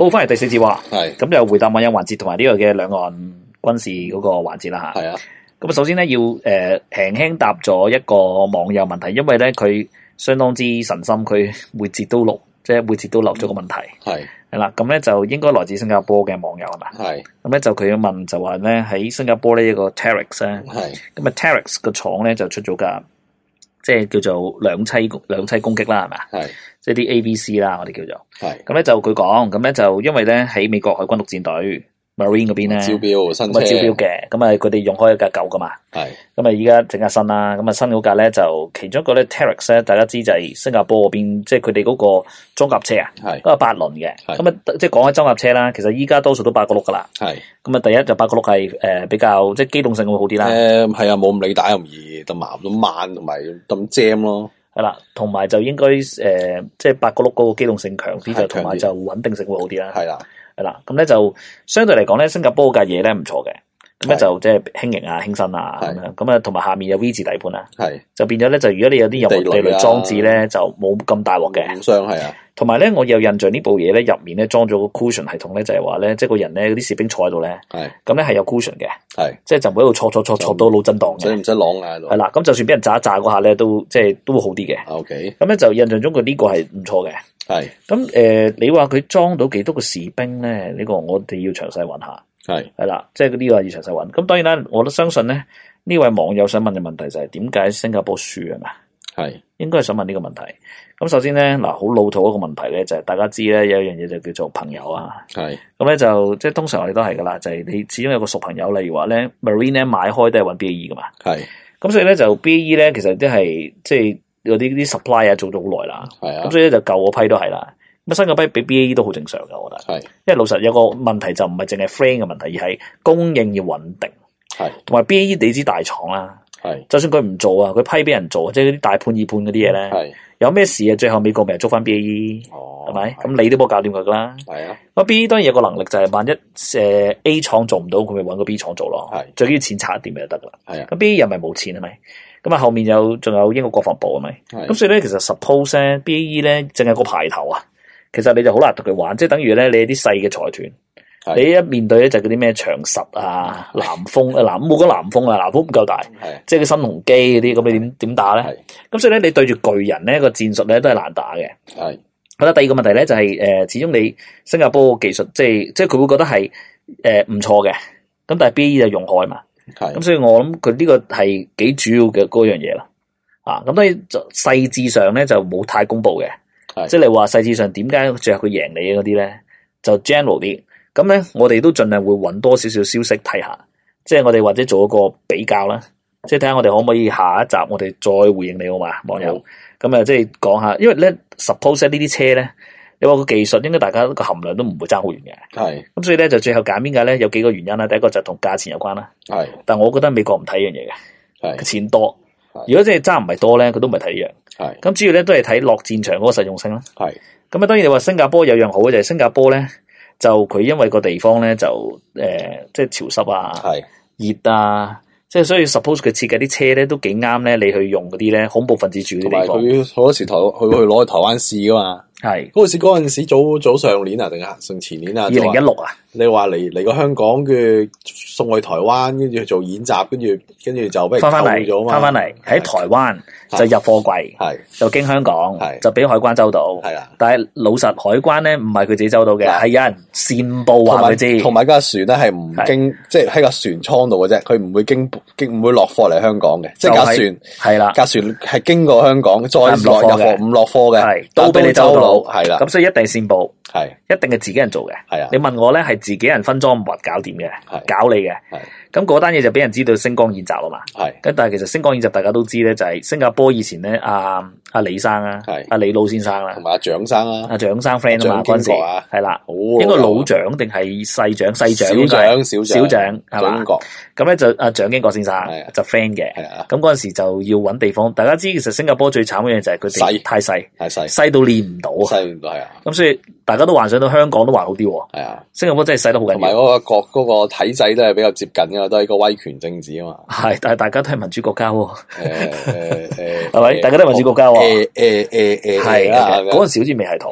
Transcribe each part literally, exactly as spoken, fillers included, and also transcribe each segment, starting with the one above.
好，翻嚟第四節話， 係咁就回答網友環節同埋呢個嘅兩岸軍事嗰個環節啦吓。 係啊， 咁啊，首先咧要誒輕輕答咗一個網友問題，因為咧佢相當之神心，佢每節都錄，即係每節都留咗個問題。 係係啦，咁咧就應該來自新加坡嘅網友係嘛？ 係咁咧就佢要問就話咧喺新加坡呢一個 Terrex 咧， 係咁啊 Terrex 個廠咧就出咗架，即係叫做兩棲兩棲攻擊啦，係咪啊？ 係即係啲 A V C 啦，我哋叫做。 係咁咧就佢講，咁咧就因為咧喺美國海軍陸戰隊 Marine 嗰邊咧招標新咁啊招標車， 嘅，咁啊佢哋用開一架舊噶嘛， 係咁啊依家整架新啦，咁啊新嗰架咧就其中一個咧 Terrex 咧，大家知就係新加坡嗰邊，即係佢哋嗰個裝甲車啊， 係嗰個八輪嘅， 係咁啊即係講開裝甲車啦，其實依家多數都八個轆噶啦， 係咁啊第一就八個轆係誒比較即係機動性會好啲啦， 誒係啊，冇咁理打咁易，咁麻咁慢同埋咁 jam 咯， 係啦，同埋就應該誒、呃、即係八個轆嗰個機動性強啲， 係就同埋就穩定性會好啲啦。 係啦， 係啦，咁咧就相對嚟講咧，新加坡架嘢咧唔錯嘅，咁咧就即係輕型啊、輕身啊咁樣，咁啊同埋下面有 V 字底盤啊， 係就變咗咧就如果你有啲任何地雷裝置咧，就冇咁大鑊嘅。 互相係啊， 同埋咧，我有印象呢部嘢咧入面咧裝咗個 cushion 系統咧，就係話咧，即係個人咧嗰啲士兵坐喺度咧， 係咁咧係有 cushion 嘅， 係即係就唔會喺度坐坐坐坐到腦震盪嘅。 所以唔使啷喺度。 係啦，咁就算俾人炸一炸嗰下咧，都即係都會好啲嘅。 OK， 咁咧就印象中佢呢個係唔錯嘅。 係咁誒、呃，你話佢裝到幾多個士兵咧？呢、這個我哋要詳細揾下。 係係啦，即係呢個要詳細揾。咁當然啦，我都相信咧，呢位網友想問嘅問題就係點解新加坡輸啊嘛？ 係應該係想問呢個問題。咁首先咧，嗱好老土一個問題咧，就係、是、大家知咧有一樣嘢就叫做朋友啊。 係咁咧就即係通常我哋都係噶啦，就係、是、你始終有個熟朋友，例如話咧 Marine 咧買開都係揾 B A E 噶嘛。 係咁所以咧就 B A E 咧其實都係即係嗰啲啲 supply 啊做咗好耐啦。 係啊咁，所以咧就舊嗰批都係啦。咁新嗰批俾 B A E 都好正常噶，我覺得。 係因為老實有個問題就唔係淨係 friend 嘅問題，而係供應要穩定。 係同埋 B A E 你知大廠啦， 係就算佢唔做啊，佢批俾人做，即係嗰啲大判二判嗰啲嘢咧， 係有咩事啊？最後美國咪係捉翻 B A E， 哦， 係咪？咁你都冇搞掂佢噶啦。 係啊， 咁 B A E 當然有個能力就係萬一誒 A 廠做唔到，佢咪揾個 B 廠做咯。 係最緊要錢差一點就得噶啦。 係啊， 咁 B A E 又咪冇錢係咪？咁啊後面有仲有英國國防部係咪？ 係咁所以咧，其實 suppose 咧 B A E 咧淨係個牌頭啊，其實你就好難同佢玩，即係等於咧你啲細嘅財團。 係你一面對咧就嗰啲咩長實啊、南豐啊，南冇講南豐啊，南豐唔夠大， 係即係個新鴻基嗰啲，咁你點點打咧？ 係咁所以咧，你對住巨人咧個戰術咧都係難打嘅。 係好啦，第二個問題咧就係、是、誒、呃，始終你新加坡嘅技術，即係即係佢會覺得係誒唔錯嘅，咁但係 B A E 就用開嘛， 係咁所以我諗佢呢個係幾主要嘅嗰樣嘢啦。啊，咁當然就細緻上咧就冇太公布嘅， 係即係你話細緻上點解最後佢贏你嗰啲咧，就 general 啲。咁咧，我哋都盡量會揾多少少消息睇下，即係我哋或者做一個比較啦，即係睇下我哋可唔可以下一集我哋再回應你好嘛，網友。咁啊，即係講下，因為咧 suppose 呢啲車咧，你話個技術應該大家個含量都唔會爭好遠嘅。 係咁所以咧就最後揀邊架咧，有幾個原因啦。第一個就同價錢有關啦。 係但我覺得美國唔睇呢樣嘢嘅， 係錢多。 係如果即係爭唔係多咧，佢都唔係睇呢樣。 係咁主要咧都係睇落戰場嗰個實用性啦。 係咁啊，當然你話新加坡有樣好嘅就係新加坡咧。就佢因為個地方咧就誒、呃、即係潮濕啊、 係熱啊，即係所以 suppose 佢設計啲車咧都幾啱咧，你去用嗰啲咧恐怖分子住嗰啲地方。 同埋佢好多時台佢去攞去台灣試噶嘛。 係嗰陣時嗰陣時早早上年啊定係上前年啊？ 二零一六啊？ 你話嚟嚟個香港嘅送去台灣，跟住去做演習，跟住跟住就俾人翻翻扣咗嘛。 嚟，翻翻嚟喺台灣就入貨櫃， 係就經香港， 係就俾海關周到。 係啦， 但係老實海關咧唔係佢自己周到嘅，係有人煽報話佢知。 同埋架船咧係唔經，即係喺架船艙度嘅啫，佢唔會經經唔會落貨嚟香港嘅，即係架船係啦， 架船係經過香港再落入貨，唔落貨嘅， 係都俾你周到， 係啦。 咁所以一定煽報。 係， 一定係自己人做嘅。 係啊， 你問我咧，係自己人分贓物搞掂嘅，搞你嘅。 係， 咁嗰單嘢就俾人知道星光演習啊嘛。 係， 咁但係其實星光演習大家都知咧，就係新加坡以前咧，阿阿李生啊， 係， 阿李老先生啦， 同埋阿蔣生啊， 阿蔣生 friend 啊嘛，嗰陣時係啦，應該老蔣定係細蔣？細蔣， 小蔣，小小蔣係嘛？咁咧就阿蔣經國先生就 friend 嘅。 係啊， 咁嗰陣時就要揾地方，大家知其實新加坡最慘嘅嘢就係佢哋太細， 太細， 細到練唔到， 細唔到係啊。 咁所以大家都幻想到香港都還好啲喎。 係啊， 新加坡真係細得好緊要。 同埋嗰個國嗰個體制都係比較接近㗎嘛，都係個威權政治啊嘛。 係，但係大家都係民主國家喎。 誒誒誒， 係咪？大家都係民主國家喎。 誒誒誒誒， 係嗰陣時好似未係台灣啊嘛。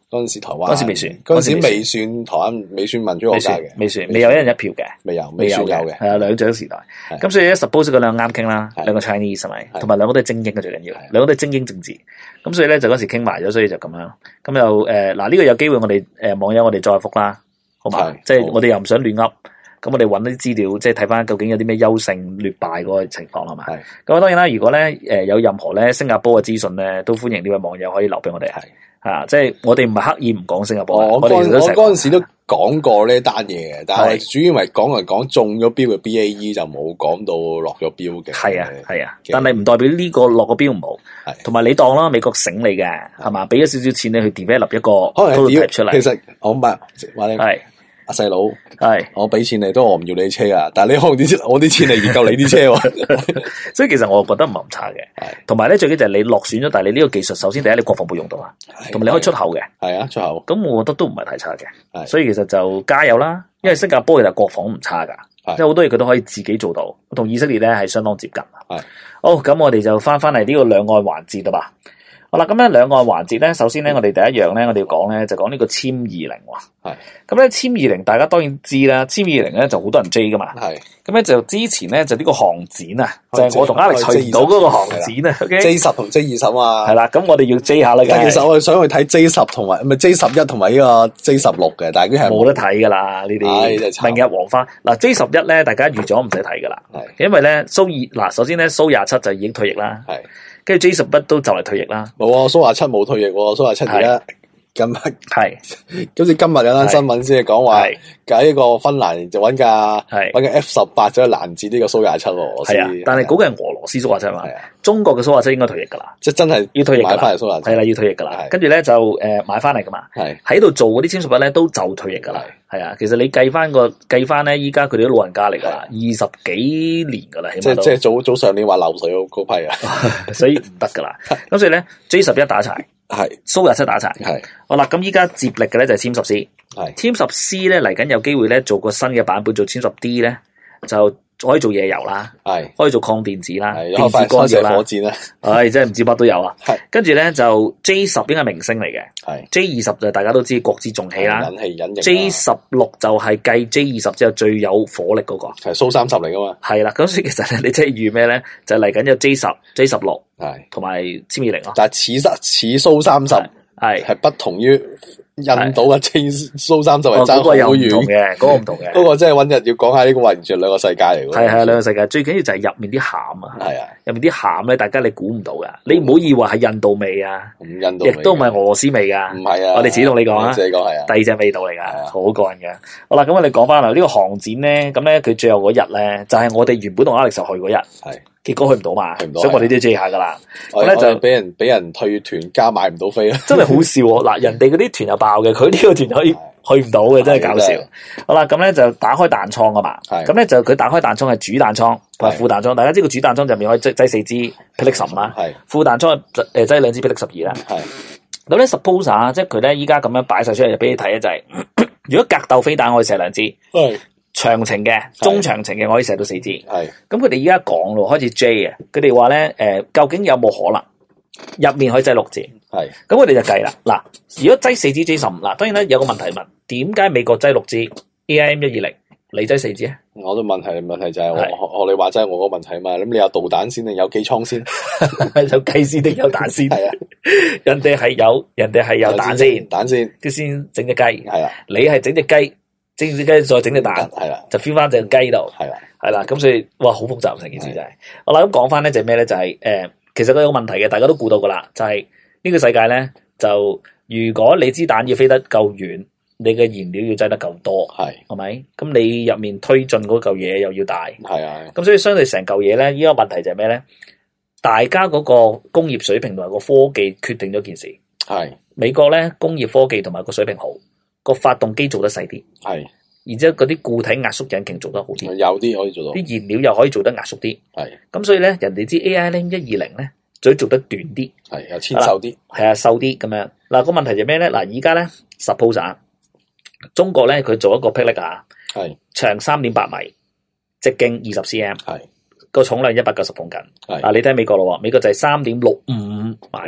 嗰陣時台灣嗰陣時未算， 嗰陣時未算台灣未算民主國家嘅， 未算，未有一人一票嘅， 未有未有嘅， 係啊兩蔣時代。咁所以咧 suppose 嗰兩個啱傾啦，兩個 Chinese 係咪？同埋兩個都係精英嘅最緊要，兩個都係精英政治。咁所以咧就嗰時傾埋咗，所以就咁樣。咁又誒嗱呢個有機會我哋誒網友我哋再覆啦，好嘛？即係我哋又唔想亂噏。咁我哋揾啲資料，即係睇翻究竟有啲咩優勝劣敗嗰個情況係嘛？係。咁啊當然啦，如果咧誒有任何咧新加坡嘅資訊咧，都歡迎呢位網友可以留俾我哋係。啊，即係我哋唔係刻意唔講新加坡。 我我哋我嗰陣時都講過呢單嘢嘅，但係主要係講嚟講中咗標嘅 B A E 就冇講到落咗標嘅。 係啊係啊，但係唔代表呢個落個標唔好。係。同埋你當啦，美國醒你嘅係嘛？俾咗少少錢你去 develop 一個可能係出嚟。 其實我唔係話你係。阿細佬，係我俾錢你，都我唔要你啲車啊！但係你可能啲我啲錢嚟研究你啲車喎， 所以其實我覺得唔係咁差嘅。同埋咧，最緊就係你落選咗，但係你呢個技術，首先第一你國防部用到啊，同埋你可以出口嘅，係啊出口。咁我覺得都唔係太差嘅，所以其實就加油啦。因為新加坡其實國防唔差噶，即係好多嘢佢都可以自己做到，同以色列咧係相當接近。係好，咁我哋就翻翻嚟呢個兩岸環節啦吧。好啦，咁咧兩岸環節咧，首先咧我哋第一樣咧，我哋要講咧就講呢個殲二零喎。係。咁咧殲二零大家當然知啦，殲二零咧就好多人追噶嘛。係。咁咧就之前咧就呢個航展啊，就係我同 Alex 去唔到嗰個航展啊。 J 十同 J 二十啊。係啦，咁我哋要 J 下啦。 其實我哋想去睇 J 十同埋唔係 J 十一同埋呢個 J 十六嘅，但係佢係冇得睇噶啦呢啲。明日黃花嗱 J 十一咧，大家預咗唔使睇噶啦。係。因為咧蘇二嗱，首先咧蘇廿七就已經退役啦。係。跟住 J 十一都就嚟退役啦，冇啊！蘇廿七冇退役喎，蘇廿七而家今日係，好似今日有單新聞先係講話，喺呢個芬蘭就揾架揾架 F 十八就攔截呢個蘇廿七喎。係啊，但係嗰個係俄羅斯蘇廿七嘛，中國嘅蘇廿七應該退役噶啦，即係真係要退役買翻嚟蘇廿七，係啦要退役噶啦。跟住咧就誒買翻嚟噶嘛，喺度做嗰啲殲十一咧都就退役噶啦。係啊，其實你計翻個計翻咧，依家佢哋都老人家嚟噶啦，二十幾年噶啦，起碼都即係早早上年話漏水嗰批啊，所以唔得噶啦。咁所以咧 J 十一打柴，係蘇廿七打柴，係好啦。咁依家接力嘅咧就係殲十 C，係殲十 C 咧嚟緊有機會咧做個新嘅版本做殲十 D 咧就。可以做夜遊啦，係可以做抗電子啦，電子干擾啦，火箭啦，唉，真係唔知乜都有啊。係跟住咧就 J 十應該係明星嚟嘅，係 J 二十就大家都知國之重器啦，引氣引型。J 十六就係繼 J 二十之後最有火力嗰個，係蘇三十嚟噶嘛。係啦，咁所以其實咧，你即係預咩咧？就嚟緊有 J 十、J 十六，係同埋殲二零咯。但係似得似蘇三十，係係不同於。印度嘅 J 蘇三十係爭好遠嘅，嗰個唔同嘅，嗰個真係搵日要講下呢個完全兩個世界嚟。係係兩個世界，最緊要就係入面啲餡啊，係啊，入面啲餡咧，大家你估唔到噶，你唔好以為係印度味啊，印度亦都唔係俄羅斯味噶，唔係啊，我哋自己同你講啊，自己講係啊，第二隻味道嚟噶，好過癮嘅。好啦，咁我哋講翻啦，呢個航展咧，咁咧佢最後嗰日咧，就係我哋原本同 Alex 去嗰日，係。結果去唔到嘛，所以我哋都要追下噶啦。咁咧就俾人俾人退團加買唔到飛啦，真係好笑喎！嗱，人哋嗰啲團又爆嘅，佢呢個團可以去唔到嘅，真係搞笑。好啦，咁咧就打開彈倉噶嘛，咁咧就佢打開彈倉係主彈倉同埋副彈倉。大家知道主彈倉入面可以擠擠四支霹靂十啦，副彈倉誒擠兩支霹靂十二啦。咁咧 suppose 啊，即係佢咧依家咁樣擺晒出嚟俾你睇咧，就係如果格鬥飛彈可以射兩支。長程嘅、中長程嘅，我可以射到四支。係咁，佢哋而家講咯，開始 J 啊，佢哋話咧，誒，究竟有冇可能入面可以擠六支？係咁，我哋就計啦。嗱，如果擠四支 J 十五，嗱，當然咧有個問題問，點解美國擠六支 A I M 一二零，你擠四支啊？我都問題問題就係我學你話齋，我個問題嘛，咁你有導彈先定有機艙先？有雞先定有蛋先？係啊，人哋係有，人哋係有蛋先，蛋先，佢先整隻雞。係啊，你係整隻雞。整隻雞再整隻蛋，係啦，就 feel 翻隻雞度，係啦，係啦，咁所以哇，好複雜成件事就係。好啦，咁講翻咧就係咩咧？就係誒，其實佢有個問題嘅，大家都估到噶啦，就係呢個世界咧，就如果你支彈要飛得夠遠，你嘅燃料要擠得夠多，係係咪？咁你入面推進嗰嚿嘢又要大，係啊。咁所以相對成嚿嘢咧，依個問題就係咩咧？大家嗰個工業水平同埋個科技決定咗件事，係美國咧工業科技同埋個水平好。個發動機做得細啲，係，然之後嗰啲固體壓縮引擎做得好啲，有啲可以做到，啲燃料又可以做得壓縮啲，係，咁所以咧，人哋知 A I M 一二零咧，嘴做得短啲，係，又纖瘦啲，係啊，瘦啲咁樣。嗱個問題就咩咧？嗱而家咧 suppose 啊，中國咧佢做一個霹靂啊，係，長三點八米，直徑二十 cm，係，個重量一百九十公斤，係，嗱你睇美國咯，美國就係三點六五米。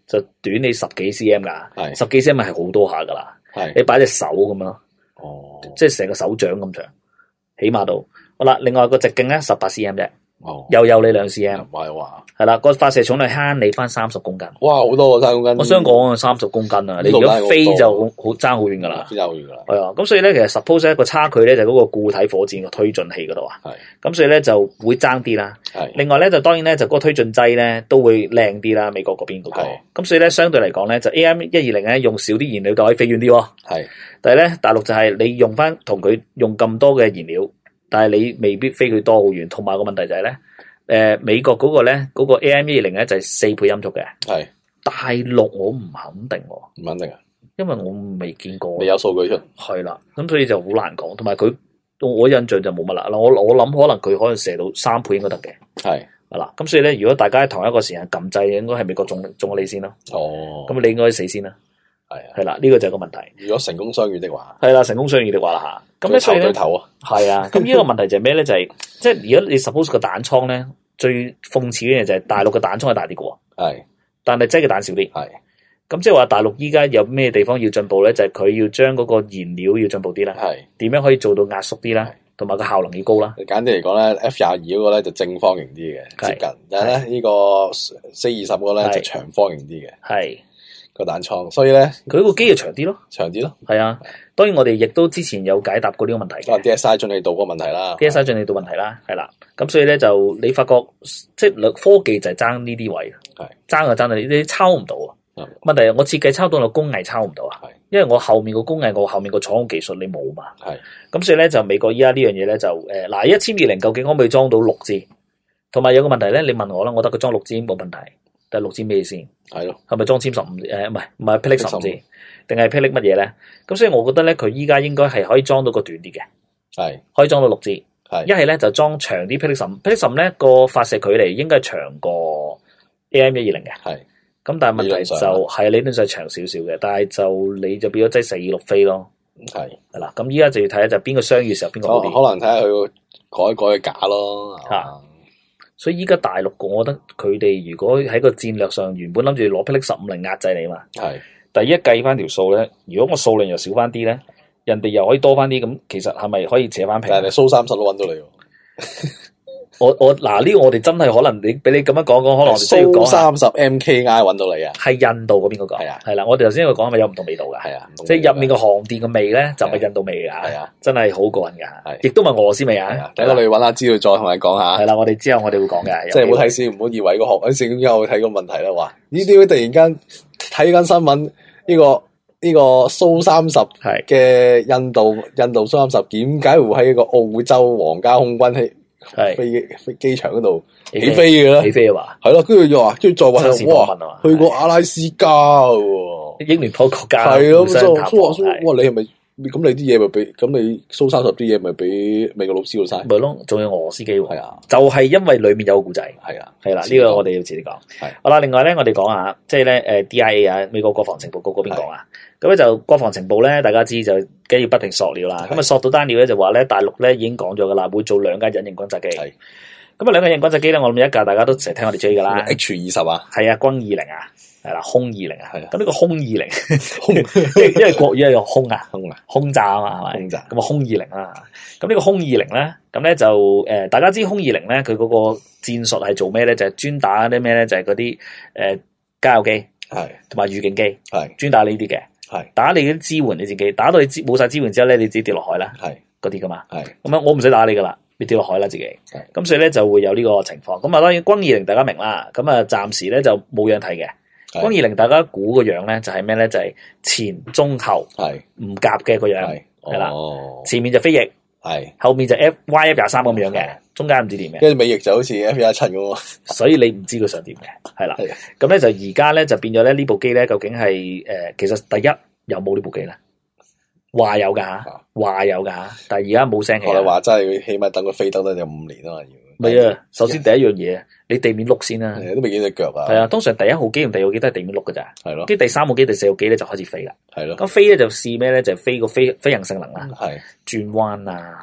就短你十幾 cm 噶，十幾 cm 係好多下噶啦。你擺隻手咁樣，哦，即係成個手掌咁長，起碼到。好啦，另外個直徑咧十八 cm 啫。哦，又有你兩 cm， 唔係話係啦，個發射重量慳你翻三十公斤， 哇，好多喎，三公斤。 我想講三十公斤啊，你如果飛就好好爭好遠噶啦， 飛爭好遠噶啦。 係啊，咁所以咧，其實 suppose 一個差距咧就嗰個固體火箭個推進器嗰度啊，係，咁所以咧就會爭啲啦。係，另外咧就當然咧就嗰個推進劑咧都會靚啲啦，美國嗰邊嗰個，咁所以咧相對嚟講咧就 A M 一二零咧用少啲燃料就可以飛遠啲喎。係，但係咧大陸就係你用翻同佢用咁多嘅燃料，但係你未必飛佢多好遠，同埋個問題就係咧。誒、呃，美國嗰個咧，嗰、那個 A M 一二零咧就係四倍音速嘅。係大陸我唔肯定， 唔肯定啊， 因為我未見過， 未有數據出。 係啦，咁所以就好難講。同埋佢，我印象就冇乜啦。嗱，我我諗可能佢可能射到三倍應該得嘅。係係啦，咁所以咧，如果大家喺同一個時間撳掣，應該係美國中中你先咯。哦，咁你應該死先啦。係係啦，呢、這個就係個問題。如果成功相遇的話，係啦，成功相遇的話啦吓。咁咧，所以咧，係啊。咁呢個問題就係咩咧？就係、是、即係如果你 suppose 個彈倉咧。最諷刺嘅嘢就係大陸嘅彈倉係大啲嘅喎，係，但係擠嘅彈少啲，係，咁即係話大陸依家有咩地方要進步咧？就係、是、佢要將嗰個燃料要進步啲啦，係，點樣可以做到壓縮啲啦，同埋個效能要高啦。簡單嚟講咧 ，F 廿二嗰個咧就正方形啲嘅，接近，但係咧呢個 C 二十嗰個咧就長方形啲嘅，係個彈倉，所以咧佢個機就長啲咯，長啲咯，係啊。當然我哋亦都之前有解答過呢個問題嘅 D S I 進氣度嗰個問題啦 ，D S I 進氣度問題啦，係啦，咁所以咧就你發覺即係科技就係爭呢啲位，係爭就爭到你你抄唔到啊。問題係我設計抄到，我工藝抄唔到啊，因為我後面個工藝，我後面個廠技術你冇嘛，係咁所以咧就美國依家呢樣嘢咧就誒嗱一千二零究竟可唔可以裝到六支？同埋有個問題咧，你問我啦，我覺得佢裝六支冇問題，但係六支咩先？係咯，係咪裝殲十五？誒唔係唔係霹靂十五支？定係霹靂乜嘢咧？咁所以我覺得咧，佢依家應該係可以裝到個短啲嘅，係可以裝到六支，係一係咧就裝長啲霹靂十五，霹靂十五咧個發射距離應該係長過 A M 一二零嘅，係咁但係問題就係理論上長少少嘅，但係就你就變咗擠四二六飛咯，係係啦，咁依家就要睇下就邊個相遇時候邊個好啲，可能睇下佢改改假咯，吓、啊，所以依家大陸我覺得佢哋如果喺個戰略上原本諗住攞霹靂十五嚟壓制你嘛，係。第一計翻條數咧，如果我數量又少翻啲咧，人哋又可以多翻啲，咁其實係咪可以扯翻平？但係你蘇三十都揾到你喎。我我嗱呢個我哋真係可能你俾你咁樣講講，可能我哋需要講三十 M K I 揾到你啊。係印度嗰邊嗰個。係啊，係啦，我哋頭先佢講係咪有唔同味道㗎？係啊，即係入面個航電嘅味咧，就係印度味㗎。係啊，真係好過癮㗎。亦都係俄羅斯味啊。等我哋揾下資料再同你講下。係啦，我哋之後我哋會講嘅。即係唔好睇先，唔好以為個學喺聖經之後睇個問題啦。話呢啲會突然間睇緊新聞，呢、這個呢、這個蘇三十嘅印度印度蘇三十點解會喺一個澳洲皇家空軍喺飛飛機場嗰度起飛嘅咧？起飛啊嘛，係咯，跟住又話，跟住再話哇，去過阿拉斯加喎，英聯邦國家係咯，蘇蘇蘇，哇，你係咪？咁你啲嘢咪俾咁你蘇三十啲嘢咪俾美國佬知道晒？咪咯，仲有俄羅斯機喎。係啊，就係、是、因為裏面有個故仔。係啊，係啦，呢、這個我哋要遲啲講。係好啦，另外咧，我哋講下，即係咧，誒 D I A 啊，美國國防情報局嗰邊講啊。咁咧就國防情報咧，大家知就梗要不停索料啦。咁啊，索到單料咧就話咧，大陸咧已經講咗噶啦，會做兩架隱形轟炸機。係。咁啊，兩架隱形轟炸機咧，我諗一架大家都成日聽我哋 J 噶啦 ，H 二十啊，係啊，轟二零啊。係啦，空二零啊，係啊，咁呢個空二零，空，因為國語係用空啊，空啊，空炸啊嘛，係咪？空炸，咁啊空二零啦，咁呢個空二零咧，咁咧就誒，大家知空二零咧，佢嗰個戰術係做咩咧？就係、是、專打啲咩咧？就係嗰啲誒加油機，係，同埋預警機，係，專打呢啲嘅，係，打你啲支援你自己，打到你冇晒支援之後咧，你自己跌落海啦，係，嗰啲噶嘛，係，咁樣我唔使打你噶啦。你跌落海啦自己，咁所以咧就會有呢個情況。咁啊當然轟二零大家明啦，咁啊暫時咧就冇樣睇嘅。轟二零大家估個樣咧就係咩咧？就係、是、前中後係唔夾嘅個樣係啦、哦，前面就飛翼係，後面就 F Y F 廿三咁樣嘅，中間唔知點嘅，跟住尾翼就好似 F 廿七咁，所以你唔知佢想點嘅係啦。咁咧就而家咧就變咗咧呢部機咧究竟係誒、呃，其實第一有冇呢部機咧？話有噶吓，話有噶吓，但係而家冇聲氣。我哋話真係，起碼等佢飛得咧就五年啊嘛要。唔係啊，首先第一樣嘢，你地面碌先啦。都未見隻腳啊。係啊，通常第一號機同第二號機都係地面碌噶咋。係咯。跟住第三號機、第四號機咧就開始飛啦。係咯。咁飛咧就試咩咧？就飛個飛飛行性能啦。係。轉彎啊，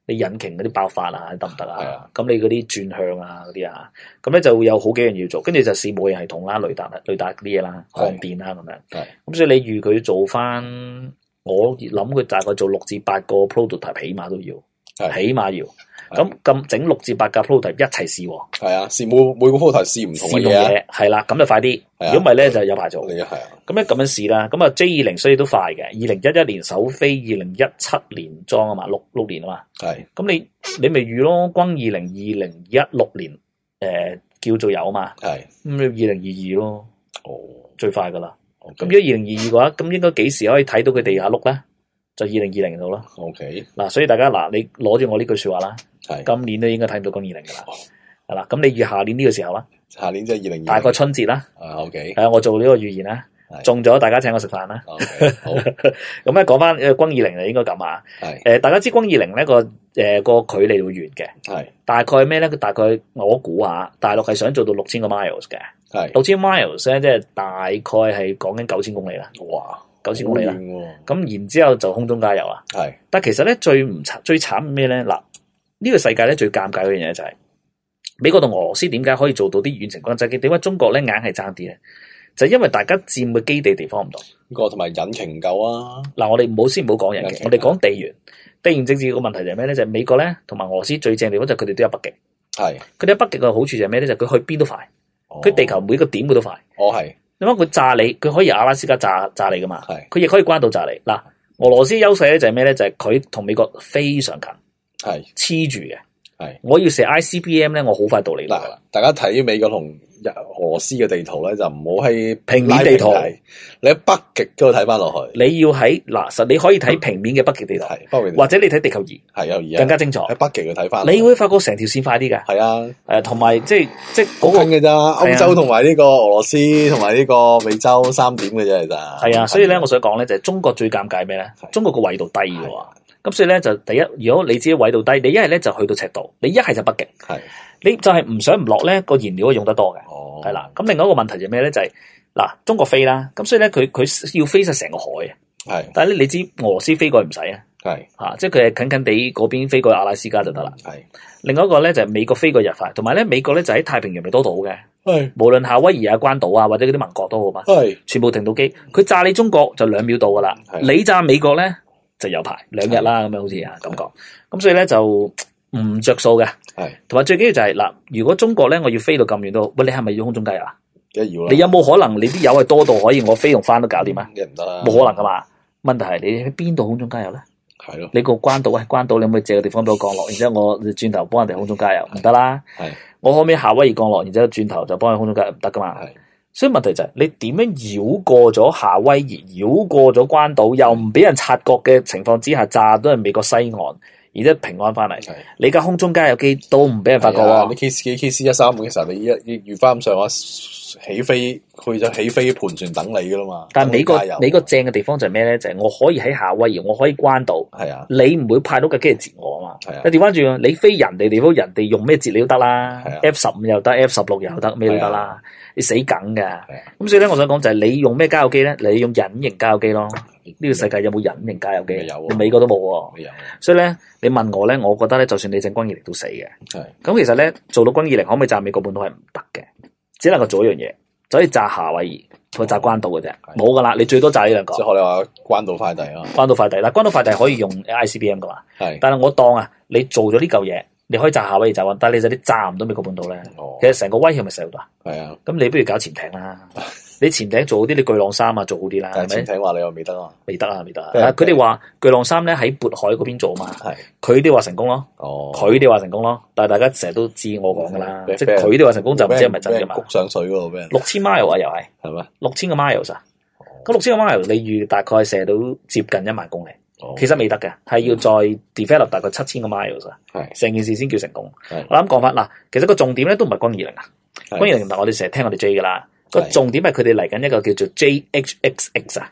你引擎嗰啲爆發啊得唔得啊？咁你嗰啲轉向啊嗰啲啊，咁咧就會有好幾樣要做，跟住就事務系統啦、雷達、雷達嗰啲嘢啦、航電啦咁樣。咁所以你預佢做翻，我諗佢大概做六至八個 prototype 起碼都要，起碼要。咁咁整六至八架 prototype 一齊試喎。係啊，試每每個 prototype 試唔同嘅嘢。係啦，咁就快啲。如果唔係咧，就有排做。 係啊。 咁咧咁樣試啦。咁啊 J 二零所以都快嘅。二零一一年首飛，二零一七年裝啊嘛，六六年啊嘛。係。咁你你咪預咯，光二零二零一六年誒、呃、叫做有啊嘛。係。咁你二零二二咯。哦。最快噶啦。咁如果二零二二嘅話，咁應該幾時可以睇到佢地下碌咧？就二零二零度咯。OK。嗱，所以大家嗱，你攞住我呢句說話啦。係。今年都應該睇唔到光二零噶啦。係啦，咁你預下年呢個時候啦。下年即係二零二零。大概春節啦。啊 OK。係啊，我做呢個預言啦。中咗，大家請我食飯啦。Okay, 好。咁咧講翻誒光二零就應該咁啊。係。誒，大家知光二零咧個誒個距離會遠嘅。係。大概咩咧？大概我估下，大陸係想做到六千個 miles 嘅。係。六千 miles 咧，即係大概係講緊九千公里啦。哇！九千公里啦，咁然之後就空中加油啦。係，但其實咧最唔慘最慘咩咧？嗱，呢個世界咧最尷尬嗰樣嘢就係美國同俄羅斯點解可以做到啲遠程轟炸機？點解中國咧硬係爭啲咧？就係因為大家佔嘅基地地方唔同。呢個同埋引擎唔夠啊。嗱，我哋唔好先唔好講引擎，我哋講地緣。地緣政治個問題就係咩咧？就係美國咧同埋俄羅斯最正嘅地方就係佢哋都有北極。係，佢哋喺北極嘅好處就係咩咧？就係佢去邊都快，佢地球每個點佢都快。哦，係。因為佢炸你，佢可以阿拉斯加炸炸你噶嘛，佢亦可以關島炸你。嗱，俄羅斯優勢咧就係咩咧？就係佢同美國非常近，係黐住嘅。係，我要射 I C B M 咧，我好快到你啦。大家睇美國同俄羅斯嘅地圖咧，就唔好喺平面地圖，你喺北極都睇翻落去。你要喺嗱，實你可以睇平面嘅北極地圖，或者你睇地球儀，係有儀更加清楚。喺北極去睇翻，你會發覺成條線快啲嘅。係啊，誒，同埋即係即係好近嘅咋，歐洲同埋呢個俄羅斯同埋呢個美洲三點嘅啫，其實係啊。所以咧，我想講咧，就係中國最尷尬咩咧？中國個緯度低嘅喎。咁所以咧就第一，如果你自己緯度低，你一係咧就去到赤道，你一係就北極，係你就係唔想唔落咧個燃料用得多嘅，係啦。咁另外一個問題就係咩咧？就係、是、嗱，中國飛啦，咁所以咧佢佢要飛晒成個海啊，係。但係咧你知俄羅斯飛過去唔使啊，係吓，即係佢係近近地嗰邊飛過去阿拉斯加就得啦，係。另外一個咧就係美國飛過日快，同埋咧美國咧就喺太平洋咪多島嘅，係。無論夏威夷啊、關島啊或者嗰啲盟國都好嘛，係。全部停到機，佢炸你中國就兩秒到噶啦，你炸美國咧。就有排兩日啦，咁樣好似啊感覺，咁所以咧就唔着數嘅，係同埋最緊要就係、是、嗱，如果中國咧我要飛到咁遠都，喂你係咪要空中加油啊？梗係要啦，你有冇可能你啲油係多到可以我飛同翻都搞掂啊？梗唔得啦，冇可能噶嘛。問題係你喺邊度空中加油咧？係咯，你個關島喂關島，你可唔可以借個地方俾我降落，然之後我轉頭幫人哋空中加油？唔得啦，係我可唔可以夏威夷降落，然之後轉頭就幫佢空中加油？唔得噶嘛，係。所以問題就係、是、你點樣繞過咗夏威夷，繞過咗關島，又唔俾人察覺嘅情況之下炸都係美國西岸，而且平安翻嚟。你架空中加油機都唔俾人發覺喎。你 K C K C 一三五嘅時候，你一預翻咁上下起飛，佢就起飛盤旋等你噶啦嘛。但係美國美國正嘅地方就係咩咧？就係、是、我可以喺夏威夷，我可以關島。係啊，你唔會派到架機嚟截我啊嘛。係啊，你調翻轉，你飛人哋地方，人哋用咩截你都得啦。F 十五又得，F 十六又得，咩都得啦。你死梗噶，咁所以咧，我想講就係你用咩加油機咧？你用隱形加油機咯。呢、這個世界有冇隱形加油機？有、啊，美國都冇喎。有，所以咧，你問我咧，我覺得咧，就算你整軍二零都死嘅。係，咁其實咧，做到軍二零可唔可以炸美國本土係唔得嘅，只能夠做一樣嘢，就可以炸夏威夷同炸關島嘅啫，冇噶啦，你最多炸呢兩個。即係你話關島快遞啊？關島快遞，嗱，關島快遞可以用 I C B M 噶嘛？係，但係我當啊，你做咗呢嚿嘢。你可以炸夏威夷炸，但係你就啲炸唔到美國本土咧、哦。其實成個威脅咪細好多。係啊，咁你不如搞潛艇啦。你潛艇做好啲，你巨浪三啊做好啲啦。係咪？潛艇話你又未得啊？未得啊，未得啊。佢哋話巨浪三咧喺渤海嗰邊做嘛。係。佢哋話成功咯。哦。佢哋話成功咯，但係大家成日都知我講噶啦，即係佢哋話成功就唔知係咪真噶嘛。谷上水嗰個咩？六千 mile 啊，又係。係咩？六千個 miles 啊。咁六千個 miles，你預大概射到接近一萬公里。其實未得嘅，係要再 develop 大概七千個 miles 啊，成件事先叫成功。我諗講翻嗱，其實個重點咧都唔係軍二零啊，軍二零嗱我哋成日聽我哋 J 噶啦，個重點係佢哋嚟緊一個叫做 J H X X 啊，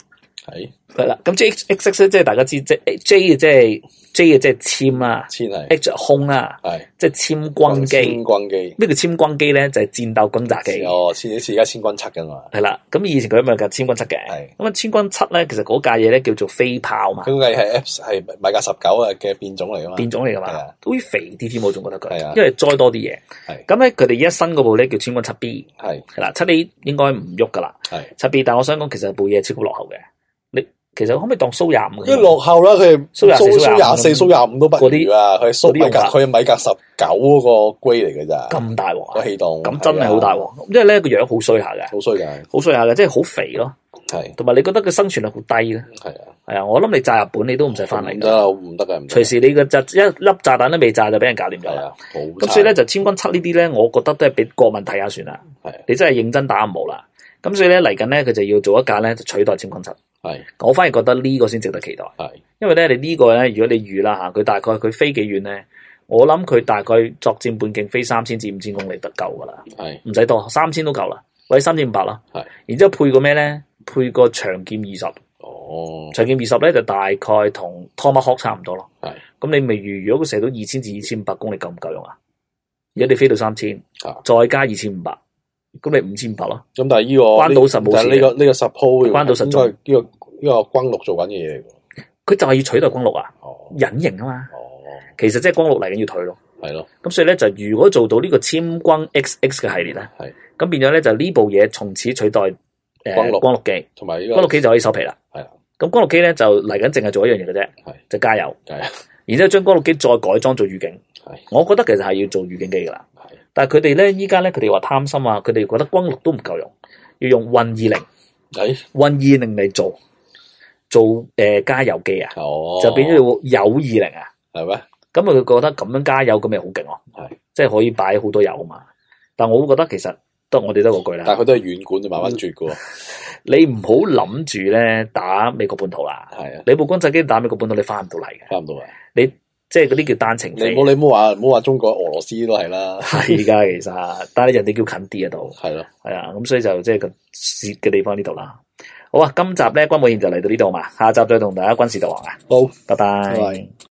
係係啦，咁 J X X 咧，即係大家知，即係 J 嘅即係 J 嘅即係殲啦， 殲係 H 空啦， 係即係殲軍機。 殲軍機咩叫殲軍機咧？就係、是、戰鬥轟炸機。 哦，似似而家殲軍七噶嘛。係啦，咁以前佢咪叫殲軍七嘅。係咁啊，殲軍七咧，其實嗰架嘢咧叫做飛炮嘛。 佢計係 F 係米格十九啊嘅變種嚟噶嘛。變種嚟噶嘛。好似肥啲添，我仲覺得佢。係啊。因為為載多啲嘢。係。咁咧，佢哋而家新嗰部咧叫殲軍七 B。 係。係啦， 七 B 應該唔喐噶啦。係。七 B， 但係我想講，其實部嘢超級落後嘅。你其實可唔可以當蘇廿五？ 因為落後啦，佢蘇蘇廿四、蘇廿五都不如啊。佢蘇米格，佢係米格十九嗰個龜嚟嘅咋。咁大鑊個氣動， 咁真係好大鑊。因為咧個樣好衰下嘅， 好衰嘅， 好衰下嘅，即係好肥咯。係，同埋你覺得佢生存率好低咧？係啊，係啊，我諗你炸日本你都唔使翻嚟。唔得， 唔得嘅， 隨時你個炸一粒炸彈都未炸就俾人搞掂咗啦。咁所以咧就殲軍七呢啲咧，我覺得都係俾國民睇下算啦。係，你真係認真打唔好啦。咁所以咧嚟緊咧，佢就要做一架咧就取代殲軍七。係，我反而覺得呢個先值得期待。係，因為咧你呢個咧，如果你預啦吓，佢大概佢飛幾遠咧，我諗佢大概作戰半徑飛三千至五千公里得夠噶啦。係，唔使多，三千都夠啦，或者三千五百啦。係，然之後配個咩咧？配個長劍二十。哦，長劍二十咧就大概同 Tomahawk 差唔多咯。係，咁你未預如果佢射到二千至二千五百公里夠唔夠用啊？而家你飛到三千，再加二千五百。咁你五千五百咯，咁但係呢個關島實冇事，呢個呢個十鋪關島實做呢個呢個軍陸做緊嘅嘢嚟嘅，佢就係要取代軍陸啊，隱形啊嘛，其實即係軍陸嚟緊要退咯，係咯，咁所以咧就如果做到呢個殲軍 X X 嘅系列咧，係咁變咗咧就呢部嘢從此取代誒軍陸機，同埋軍陸機就可以收皮啦，係啦，咁軍陸機咧就嚟緊淨係做一樣嘢嘅啫，係就加油，加油，然之後將軍陸機再改裝做預警，係，我覺得其實係要做預警機噶啦。但係佢哋咧，依家咧，佢哋話貪心啊，佢哋覺得軍陸都唔夠用，要用運二零，係運二零嚟做做誒、呃、加油機啊，哦、就變咗有二零啊，係咩？咁啊，佢覺得咁樣加油咁咪好勁咯，係即係可以擺好多油啊嘛。但我會覺得其實得我哋得嗰句啦。但係佢都係軟管就慢慢絕噶喎。你唔好諗住咧打美國本土啦，係啊，你部軍製機打美國本土，你翻唔到嚟嘅，翻唔到嚟，你。即係嗰啲叫單程飛，你冇你冇話冇話中國俄羅斯都係啦，係噶其實，但係人哋叫近啲啊度，係咯，係啊，咁所以就即係個涉嘅地方呢度啦。好啊，今集咧軍武獻就嚟到呢度嘛，下集再同大家軍事導航啊，好，拜拜。拜拜。